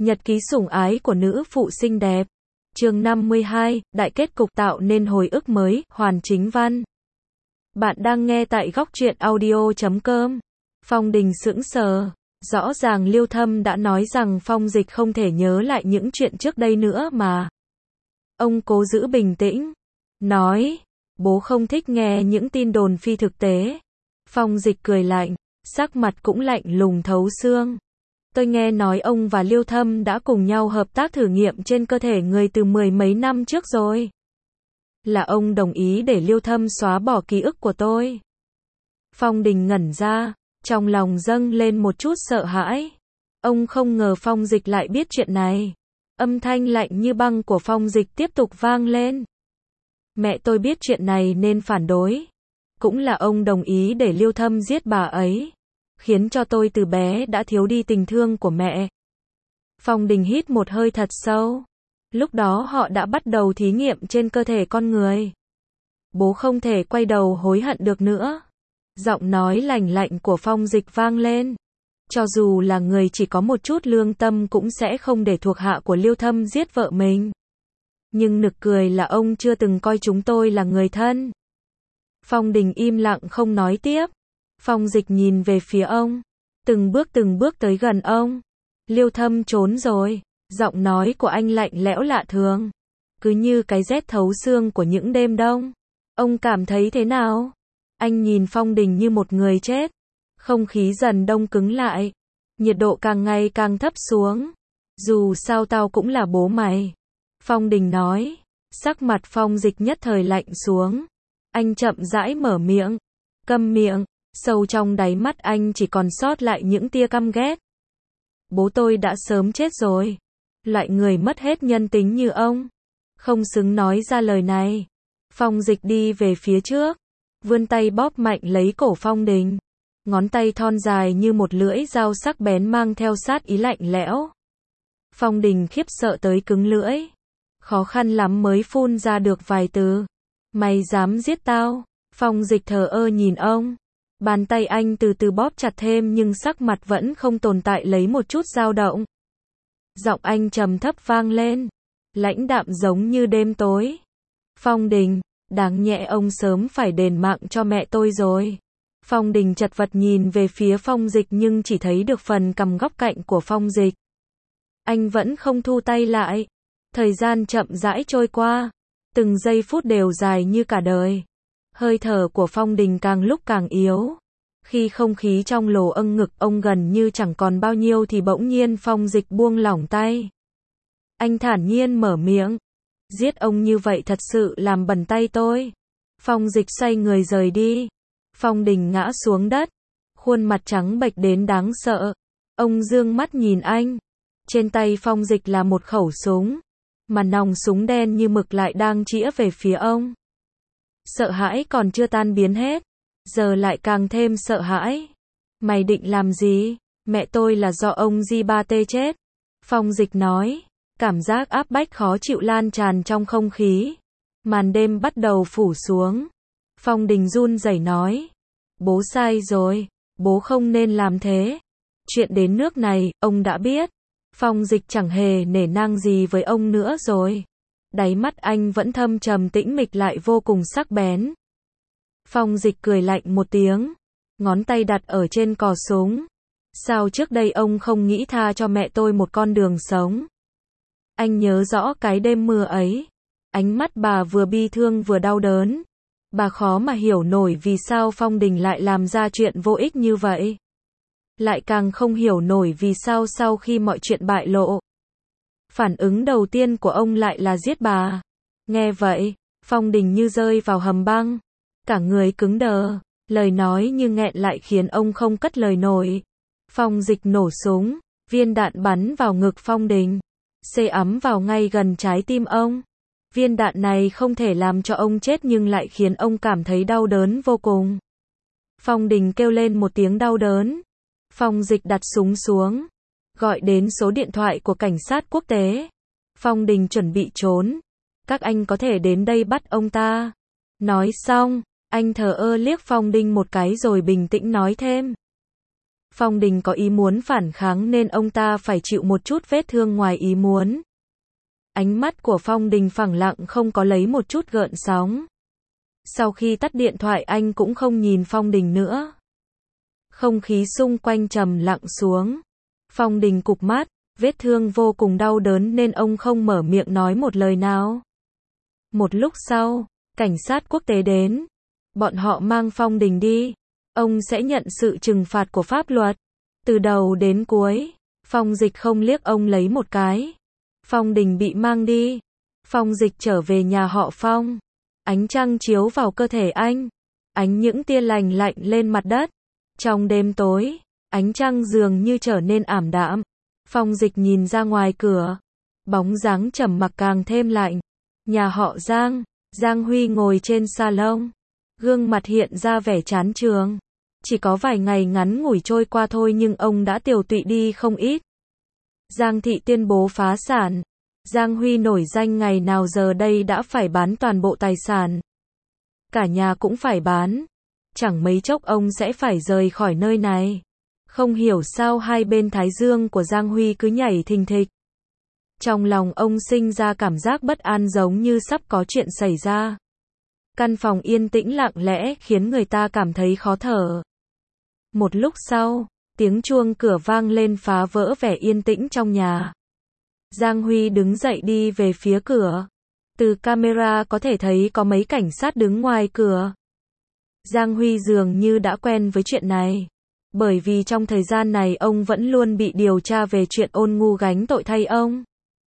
Nhật ký sủng ái của nữ phụ xinh đẹp. Chương 52, đại kết cục tạo nên hồi ức mới, Hoàn Chính Văn. Bạn đang nghe tại góc truyện audio.com. Phong Đình sững sờ. Rõ ràng Liêu Thâm đã nói rằng Phong Dịch không thể nhớ lại những chuyện trước đây nữa mà. Ông cố giữ bình tĩnh. Nói, bố không thích nghe những tin đồn phi thực tế. Phong Dịch cười lạnh, sắc mặt cũng lạnh lùng thấu xương. Tôi nghe nói ông và Liêu Thâm đã cùng nhau hợp tác thử nghiệm trên cơ thể người từ mười mấy năm trước rồi. Là ông đồng ý để Liêu Thâm xóa bỏ ký ức của tôi. Phong Đình ngẩn ra, trong lòng dâng lên một chút sợ hãi. Ông không ngờ Phong Dịch lại biết chuyện này. Âm thanh lạnh như băng của Phong Dịch tiếp tục vang lên. Mẹ tôi biết chuyện này nên phản đối. Cũng là ông đồng ý để Liêu Thâm giết bà ấy, khiến cho tôi từ bé đã thiếu đi tình thương của mẹ. Phong Đình hít một hơi thật sâu. Lúc đó họ đã bắt đầu thí nghiệm trên cơ thể con người. Bố không thể quay đầu hối hận được nữa. Giọng nói lành lạnh của Phong Dịch vang lên. Cho dù là người chỉ có một chút lương tâm cũng sẽ không để thuộc hạ của Liêu Thâm giết vợ mình. Nhưng nực cười là ông chưa từng coi chúng tôi là người thân. Phong Đình im lặng không nói tiếp. Phong Dịch nhìn về phía ông, từng bước tới gần ông. Liêu Thâm trốn rồi. Giọng nói của anh lạnh lẽo lạ thường, cứ như cái rét thấu xương của những đêm đông. Ông cảm thấy thế nào? Anh nhìn Phong Đình như một người chết. Không khí dần đông cứng lại, nhiệt độ càng ngày càng thấp xuống. Dù sao tao cũng là bố mày, Phong Đình nói. Sắc mặt Phong Dịch nhất thời lạnh xuống. Anh chậm rãi mở miệng. Câm miệng. Sâu trong đáy mắt anh chỉ còn sót lại những tia căm ghét. Bố tôi đã sớm chết rồi. Loại người mất hết nhân tính như ông không xứng nói ra lời này. Phong Dịch đi về phía trước, vươn tay bóp mạnh lấy cổ Phong Đình. Ngón tay thon dài như một lưỡi dao sắc bén mang theo sát ý lạnh lẽo. Phong Đình khiếp sợ tới cứng lưỡi. Khó khăn lắm mới phun ra được vài từ. Mày dám giết tao? Phong Dịch thờ ơ nhìn ông. Bàn tay anh từ từ bóp chặt thêm nhưng sắc mặt vẫn không tồn tại lấy một chút dao động. Giọng anh trầm thấp vang lên, lãnh đạm giống như đêm tối. Phong Đình, đáng nhẽ ông sớm phải đền mạng cho mẹ tôi rồi. Phong Đình chật vật nhìn về phía Phong Dịch nhưng chỉ thấy được phần cằm góc cạnh của Phong Dịch. Anh vẫn không thu tay lại. Thời gian chậm rãi trôi qua, từng giây phút đều dài như cả đời. Hơi thở của Phong Đình càng lúc càng yếu. Khi không khí trong lồ âng ngực ông gần như chẳng còn bao nhiêu thì bỗng nhiên Phong Dịch buông lỏng tay. Anh thản nhiên mở miệng. Giết ông như vậy thật sự làm bẩn tay tôi. Phong Dịch xoay người rời đi. Phong Đình ngã xuống đất. Khuôn mặt trắng bệch đến đáng sợ. Ông dương mắt nhìn anh. Trên tay Phong Dịch là một khẩu súng. Mà nòng súng đen như mực lại đang chĩa về phía ông. Sợ hãi còn chưa tan biến hết, giờ lại càng thêm sợ hãi. Mày định làm gì? Mẹ tôi là do ông Di Ba Tê chết. Phong Dịch nói. Cảm giác áp bách khó chịu lan tràn trong không khí. Màn đêm bắt đầu phủ xuống. Phong Đình run rẩy nói. Bố sai rồi. Bố không nên làm thế. Chuyện đến nước này, ông đã biết. Phong Dịch chẳng hề nể nang gì với ông nữa rồi. Đáy mắt anh vẫn thâm trầm tĩnh mịch lại vô cùng sắc bén. Phong Dịch cười lạnh một tiếng, ngón tay đặt ở trên cò súng. Sao trước đây ông không nghĩ tha cho mẹ tôi một con đường sống? Anh nhớ rõ cái đêm mưa ấy. Ánh mắt bà vừa bi thương vừa đau đớn. Bà khó mà hiểu nổi vì sao Phong Đình lại làm ra chuyện vô ích như vậy. Lại càng không hiểu nổi vì sao sau khi mọi chuyện bại lộ, phản ứng đầu tiên của ông lại là giết bà. Nghe vậy, Phong Đình như rơi vào hầm băng. Cả người cứng đờ, lời nói như nghẹn lại khiến ông không cất lời nổi. Phong Dịch nổ súng, viên đạn bắn vào ngực Phong Đình, xê ắm vào ngay gần trái tim ông. Viên đạn này không thể làm cho ông chết nhưng lại khiến ông cảm thấy đau đớn vô cùng. Phong Đình kêu lên một tiếng đau đớn. Phong Dịch đặt súng xuống, gọi đến số điện thoại của cảnh sát quốc tế. Phong Đình chuẩn bị trốn. Các anh có thể đến đây bắt ông ta. Nói xong, anh thờ ơ liếc Phong Đình một cái rồi bình tĩnh nói thêm. Phong Đình có ý muốn phản kháng nên ông ta phải chịu một chút vết thương ngoài ý muốn. Ánh mắt của Phong Đình phẳng lặng không có lấy một chút gợn sóng. Sau khi tắt điện thoại anh cũng không nhìn Phong Đình nữa. Không khí xung quanh trầm lặng xuống. Phong Đình cụp mắt, vết thương vô cùng đau đớn nên ông không mở miệng nói một lời nào. Một lúc sau, cảnh sát quốc tế đến. Bọn họ mang Phong Đình đi. Ông sẽ nhận sự trừng phạt của pháp luật. Từ đầu đến cuối, Phong Dịch không liếc ông lấy một cái. Phong Đình bị mang đi. Phong Dịch trở về nhà họ Phong. Ánh trăng chiếu vào cơ thể anh. Ánh những tia lành lạnh lên mặt đất. Trong đêm tối, ánh trăng dường như trở nên ảm đạm. Phong Dịch nhìn ra ngoài cửa. Bóng dáng trầm mặc càng thêm lạnh. Nhà họ Giang. Giang Huy ngồi trên salon. Gương mặt hiện ra vẻ chán chường. Chỉ có vài ngày ngắn ngủi trôi qua thôi nhưng ông đã tiều tụy đi không ít. Giang Thị tuyên bố phá sản. Giang Huy nổi danh ngày nào giờ đây đã phải bán toàn bộ tài sản. Cả nhà cũng phải bán. Chẳng mấy chốc ông sẽ phải rời khỏi nơi này. Không hiểu sao hai bên thái dương của Giang Huy cứ nhảy thình thịch. Trong lòng ông sinh ra cảm giác bất an giống như sắp có chuyện xảy ra. Căn phòng yên tĩnh lặng lẽ khiến người ta cảm thấy khó thở. Một lúc sau, tiếng chuông cửa vang lên phá vỡ vẻ yên tĩnh trong nhà. Giang Huy đứng dậy đi về phía cửa. Từ camera có thể thấy có mấy cảnh sát đứng ngoài cửa. Giang Huy dường như đã quen với chuyện này. Bởi vì trong thời gian này ông vẫn luôn bị điều tra về chuyện Ôn Ngu gánh tội thay ông.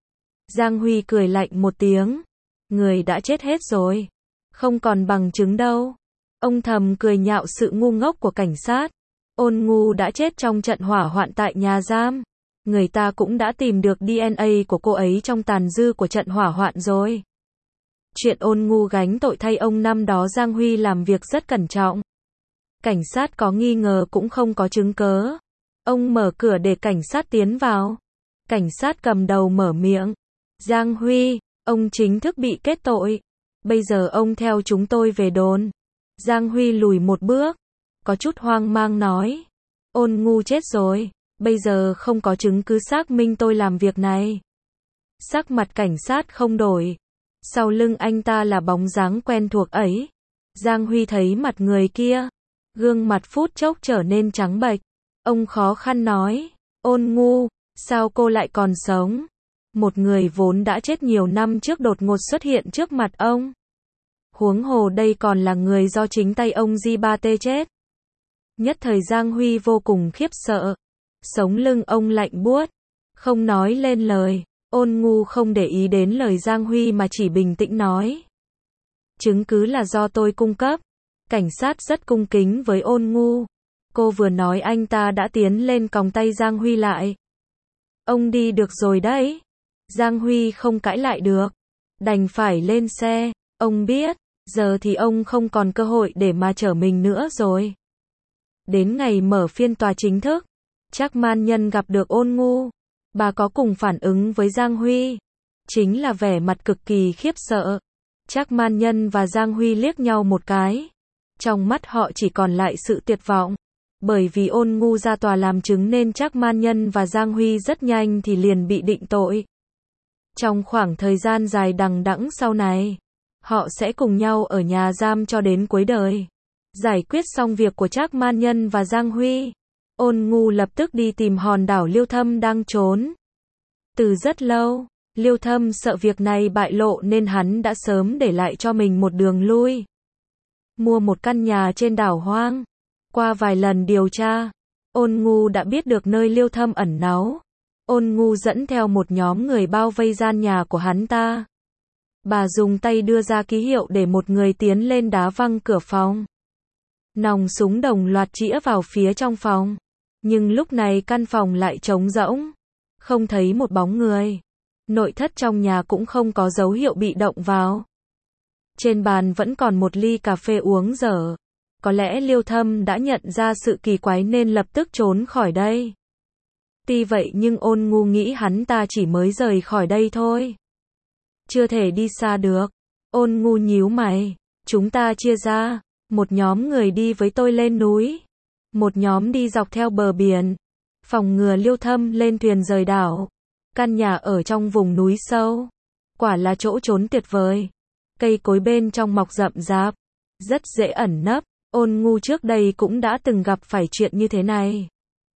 Giang Huy cười lạnh một tiếng. Người đã chết hết rồi. Không còn bằng chứng đâu. Ông thầm cười nhạo sự ngu ngốc của cảnh sát. Ôn Ngu đã chết trong trận hỏa hoạn tại nhà giam. Người ta cũng đã tìm được DNA của cô ấy trong tàn dư của trận hỏa hoạn rồi. Chuyện Ôn Ngu gánh tội thay ông năm đó Giang Huy làm việc rất cẩn trọng. Cảnh sát có nghi ngờ cũng không có chứng cớ. Ông mở cửa để cảnh sát tiến vào. Cảnh sát cầm đầu mở miệng. Giang Huy, ông chính thức bị kết tội. Bây giờ ông theo chúng tôi về đồn. Giang Huy lùi một bước. Có chút hoang mang nói. Ôn Ngu chết rồi. Bây giờ không có chứng cứ xác minh tôi làm việc này. Sắc mặt cảnh sát không đổi. Sau lưng anh ta là bóng dáng quen thuộc ấy. Giang Huy thấy mặt người kia. Gương mặt phút chốc trở nên trắng bệch. Ông khó khăn nói. Ôn Ngu, sao cô lại còn sống? Một người vốn đã chết nhiều năm trước đột ngột xuất hiện trước mặt ông. Huống hồ đây còn là người do chính tay ông Di-ba-tê chết. Nhất thời Giang Huy vô cùng khiếp sợ. Sống lưng ông lạnh buốt. Không nói lên lời. Ôn Ngu không để ý đến lời Giang Huy mà chỉ bình tĩnh nói. Chứng cứ là do tôi cung cấp. Cảnh sát rất cung kính với Ôn Ngu. Cô vừa nói anh ta đã tiến lên còng tay Giang Huy lại. Ông đi được rồi đấy. Giang Huy không cãi lại được. Đành phải lên xe. Ông biết, giờ thì ông không còn cơ hội để mà trở mình nữa rồi. Đến ngày mở phiên tòa chính thức, Trác Man Nhân gặp được Ôn Ngu. Bà có cùng phản ứng với Giang Huy. Chính là vẻ mặt cực kỳ khiếp sợ. Trác Man Nhân và Giang Huy liếc nhau một cái. Trong mắt họ chỉ còn lại sự tuyệt vọng. Bởi vì Ôn Ngu ra tòa làm chứng nên Trác Man Nhân và Giang Huy rất nhanh thì liền bị định tội. Trong khoảng thời gian dài đằng đẵng sau này, họ sẽ cùng nhau ở nhà giam cho đến cuối đời. Giải quyết xong việc của Trác Man Nhân và Giang Huy, Ôn Ngu lập tức đi tìm hòn đảo Liêu Thâm đang trốn. Từ rất lâu, Liêu Thâm sợ việc này bại lộ nên hắn đã sớm để lại cho mình một đường lui. Mua một căn nhà trên đảo hoang. Qua vài lần điều tra, Ôn Ngu đã biết được nơi Liêu Thâm ẩn náu. Ôn Ngu dẫn theo một nhóm người bao vây gian nhà của hắn ta. Bà dùng tay đưa ra ký hiệu để một người tiến lên đá văng cửa phòng. Nòng súng đồng loạt chĩa vào phía trong phòng. Nhưng lúc này căn phòng lại trống rỗng. Không thấy một bóng người. Nội thất trong nhà cũng không có dấu hiệu bị động vào. Trên bàn vẫn còn một ly cà phê uống dở. Có lẽ Liêu Thâm đã nhận ra sự kỳ quái nên lập tức trốn khỏi đây. Tuy vậy nhưng Ôn Ngu nghĩ hắn ta chỉ mới rời khỏi đây thôi. Chưa thể đi xa được. Ôn Ngu nhíu mày. Chúng ta chia ra. Một nhóm người đi với tôi lên núi. Một nhóm đi dọc theo bờ biển, phòng ngừa Liêu Thâm lên thuyền rời đảo. Căn nhà ở trong vùng núi sâu, quả là chỗ trốn tuyệt vời. Cây cối bên trong mọc rậm rạp, rất dễ ẩn nấp. Ôn Ngu trước đây cũng đã từng gặp phải chuyện như thế này.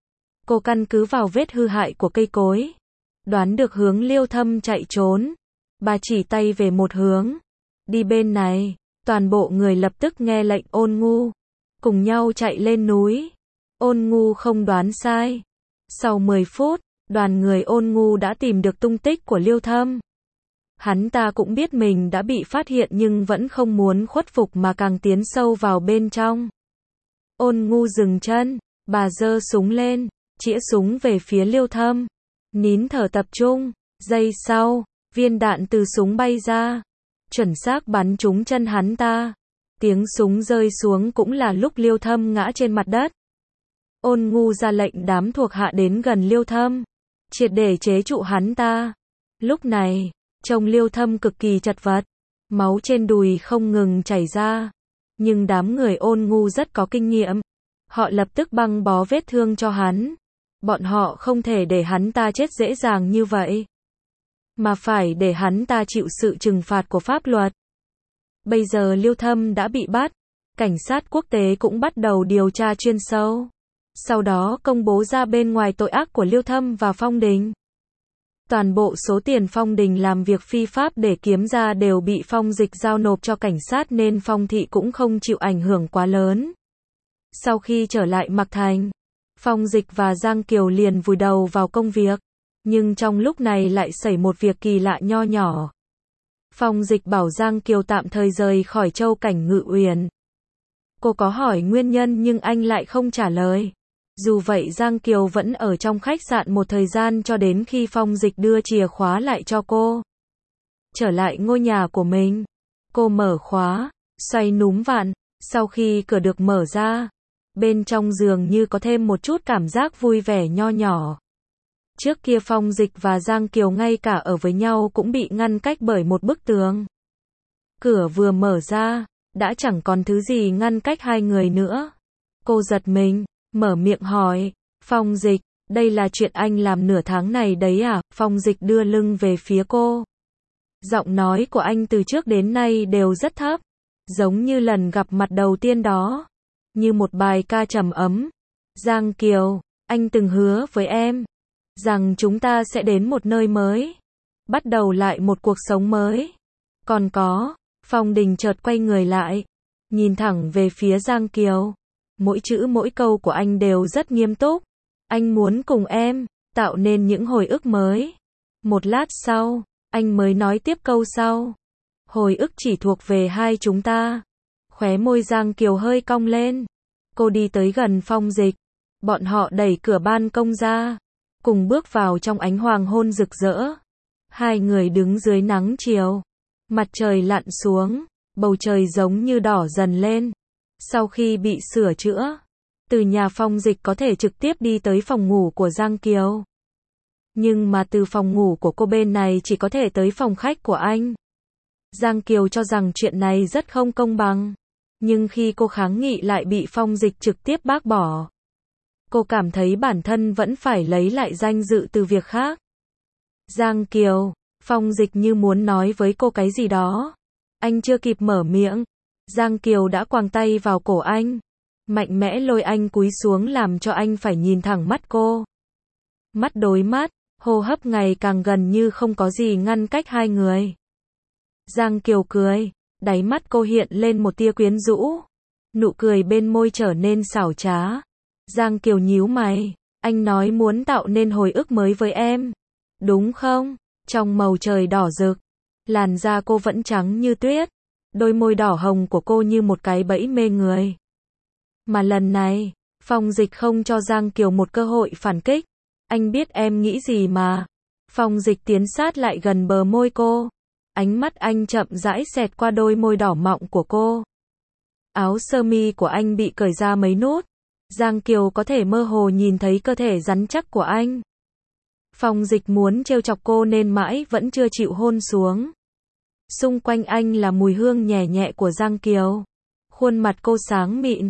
Cô căn cứ vào vết hư hại của cây cối, đoán được hướng Liêu Thâm chạy trốn. Bà chỉ tay về một hướng, đi bên này. Toàn bộ người lập tức nghe lệnh Ôn Ngu, cùng nhau chạy lên núi. Ôn Ngu không đoán sai. Sau 10 phút, đoàn người Ôn Ngu đã tìm được tung tích của Liêu Thâm. Hắn ta cũng biết mình đã bị phát hiện nhưng vẫn không muốn khuất phục mà càng tiến sâu vào bên trong. Ôn Ngu dừng chân, bà giơ súng lên, chĩa súng về phía Liêu Thâm. Nín thở tập trung, giây sau, viên đạn từ súng bay ra, chuẩn xác bắn trúng chân hắn ta. Tiếng súng rơi xuống cũng là lúc Liêu Thâm ngã trên mặt đất. Ôn Ngu ra lệnh đám thuộc hạ đến gần Liêu Thâm, triệt để chế trụ hắn ta. Lúc này, trông Liêu Thâm cực kỳ chật vật, máu trên đùi không ngừng chảy ra. Nhưng đám người Ôn Ngu rất có kinh nghiệm, họ lập tức băng bó vết thương cho hắn. Bọn họ không thể để hắn ta chết dễ dàng như vậy, mà phải để hắn ta chịu sự trừng phạt của pháp luật. Bây giờ Liêu Thâm đã bị bắt, cảnh sát quốc tế cũng bắt đầu điều tra chuyên sâu. Sau đó công bố ra bên ngoài tội ác của Liêu Thâm và Phong Đình. Toàn bộ số tiền Phong Đình làm việc phi pháp để kiếm ra đều bị Phong Dịch giao nộp cho cảnh sát nên Phong Thị cũng không chịu ảnh hưởng quá lớn. Sau khi trở lại Mạc Thành, Phong Dịch và Giang Kiều liền vùi đầu vào công việc. Nhưng trong lúc này lại xảy một việc kỳ lạ nho nhỏ. Phong Dịch bảo Giang Kiều tạm thời rời khỏi Châu Cảnh Ngự Uyển. Cô có hỏi nguyên nhân nhưng anh lại không trả lời. Dù vậy Giang Kiều vẫn ở trong khách sạn một thời gian cho đến khi Phong Dịch đưa chìa khóa lại cho cô. Trở lại ngôi nhà của mình, cô mở khóa, xoay núm vặn. Sau khi cửa được mở ra, bên trong giường như có thêm một chút cảm giác vui vẻ nho nhỏ. Trước kia Phong Dịch và Giang Kiều ngay cả ở với nhau cũng bị ngăn cách bởi một bức tường. Cửa vừa mở ra, đã chẳng còn thứ gì ngăn cách hai người nữa. Cô giật mình, mở miệng hỏi, Phong Dịch, đây là chuyện anh làm nửa tháng này đấy à? Phong Dịch đưa lưng về phía cô. Giọng nói của anh từ trước đến nay đều rất thấp, giống như lần gặp mặt đầu tiên đó, như một bài ca trầm ấm. Giang Kiều, anh từng hứa với em rằng chúng ta sẽ đến một nơi mới, bắt đầu lại một cuộc sống mới. Còn có, Phong Đình chợt quay người lại, nhìn thẳng về phía Giang Kiều. Mỗi chữ mỗi câu của anh đều rất nghiêm túc. Anh muốn cùng em tạo nên những hồi ức mới. Một lát sau, anh mới nói tiếp câu sau. Hồi ức chỉ thuộc về hai chúng ta. Khóe môi Giang Kiều hơi cong lên. Cô đi tới gần Phong Dịch. Bọn họ đẩy cửa ban công ra, cùng bước vào trong ánh hoàng hôn rực rỡ. Hai người đứng dưới nắng chiều. Mặt trời lặn xuống, bầu trời giống như đỏ dần lên. Sau khi bị sửa chữa, từ nhà Phong Dịch có thể trực tiếp đi tới phòng ngủ của Giang Kiều. Nhưng mà từ phòng ngủ của cô bên này chỉ có thể tới phòng khách của anh. Giang Kiều cho rằng chuyện này rất không công bằng. Nhưng khi cô kháng nghị lại bị Phong Dịch trực tiếp bác bỏ. Cô cảm thấy bản thân vẫn phải lấy lại danh dự từ việc khác. Giang Kiều, Phong Dịch như muốn nói với cô cái gì đó. Anh chưa kịp mở miệng, Giang Kiều đã quàng tay vào cổ anh, mạnh mẽ lôi anh cúi xuống làm cho anh phải nhìn thẳng mắt cô. Mắt đối mắt, hô hấp ngày càng gần như không có gì ngăn cách hai người. Giang Kiều cười, đáy mắt cô hiện lên một tia quyến rũ. Nụ cười bên môi trở nên xảo trá. Giang Kiều nhíu mày, anh nói muốn tạo nên hồi ức mới với em, đúng không? Trong màu trời đỏ rực, làn da cô vẫn trắng như tuyết, đôi môi đỏ hồng của cô như một cái bẫy mê người. Mà lần này, Phong Dịch không cho Giang Kiều một cơ hội phản kích. Anh biết em nghĩ gì mà. Phong Dịch tiến sát lại gần bờ môi cô. Ánh mắt anh chậm rãi xẹt qua đôi môi đỏ mọng của cô. Áo sơ mi của anh bị cởi ra mấy nút. Giang Kiều có thể mơ hồ nhìn thấy cơ thể rắn chắc của anh. Phong Dịch muốn trêu chọc cô nên mãi vẫn chưa chịu hôn xuống. Xung quanh anh là mùi hương nhẹ nhẹ của Giang Kiều. Khuôn mặt cô sáng mịn,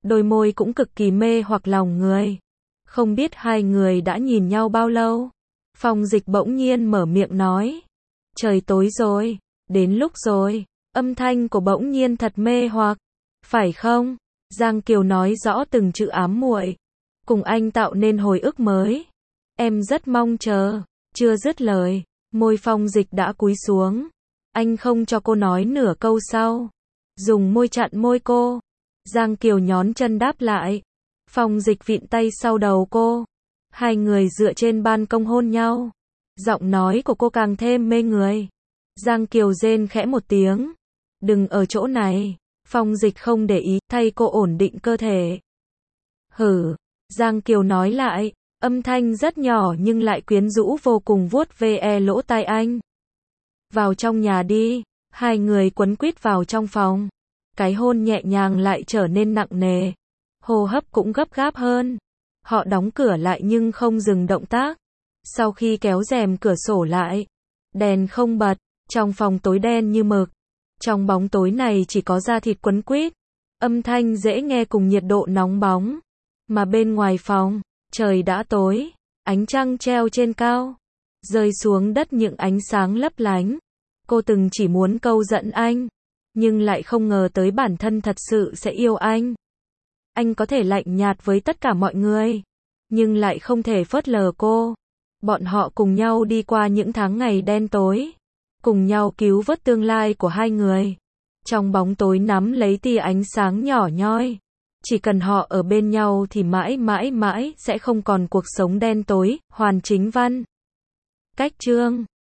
đôi môi cũng cực kỳ mê hoặc lòng người. Không biết hai người đã nhìn nhau bao lâu. Phong Dịch bỗng nhiên mở miệng nói. Trời tối rồi, đến lúc rồi. Âm thanh của bỗng nhiên thật mê hoặc. Phải không? Giang Kiều nói rõ từng chữ ám muội. Cùng anh tạo nên hồi ức mới. Em rất mong chờ. Chưa dứt lời, môi Phong Dịch đã cúi xuống. Anh không cho cô nói nửa câu sau. Dùng môi chặn môi cô. Giang Kiều nhón chân đáp lại. Phong Dịch vịn tay sau đầu cô. Hai người dựa trên ban công hôn nhau. Giọng nói của cô càng thêm mê người. Giang Kiều rên khẽ một tiếng. Đừng ở chỗ này. Phong Dịch không để ý, thay cô ổn định cơ thể. Hử. Giang Kiều nói lại. Âm thanh rất nhỏ nhưng lại quyến rũ vô cùng, vuốt ve lỗ tai anh. Vào trong nhà đi. Hai người quấn quýt vào trong phòng. Cái hôn nhẹ nhàng lại trở nên nặng nề. Hô hấp cũng gấp gáp hơn. Họ đóng cửa lại nhưng không dừng động tác. Sau khi kéo rèm cửa sổ lại, đèn không bật, trong phòng tối đen như mực. Trong bóng tối này chỉ có da thịt quấn quýt, âm thanh dễ nghe cùng nhiệt độ nóng bóng. Mà bên ngoài phòng, trời đã tối, ánh trăng treo trên cao, rơi xuống đất những ánh sáng lấp lánh. Cô từng chỉ muốn câu dẫn anh, nhưng lại không ngờ tới bản thân thật sự sẽ yêu anh. Anh có thể lạnh nhạt với tất cả mọi người, nhưng lại không thể phớt lờ cô. Bọn họ cùng nhau đi qua những tháng ngày đen tối, cùng nhau cứu vớt tương lai của hai người. Trong bóng tối nắm lấy tia ánh sáng nhỏ nhoi. Chỉ cần họ ở bên nhau thì mãi mãi mãi sẽ không còn cuộc sống đen tối. Hoàn Chính Văn. Cách chương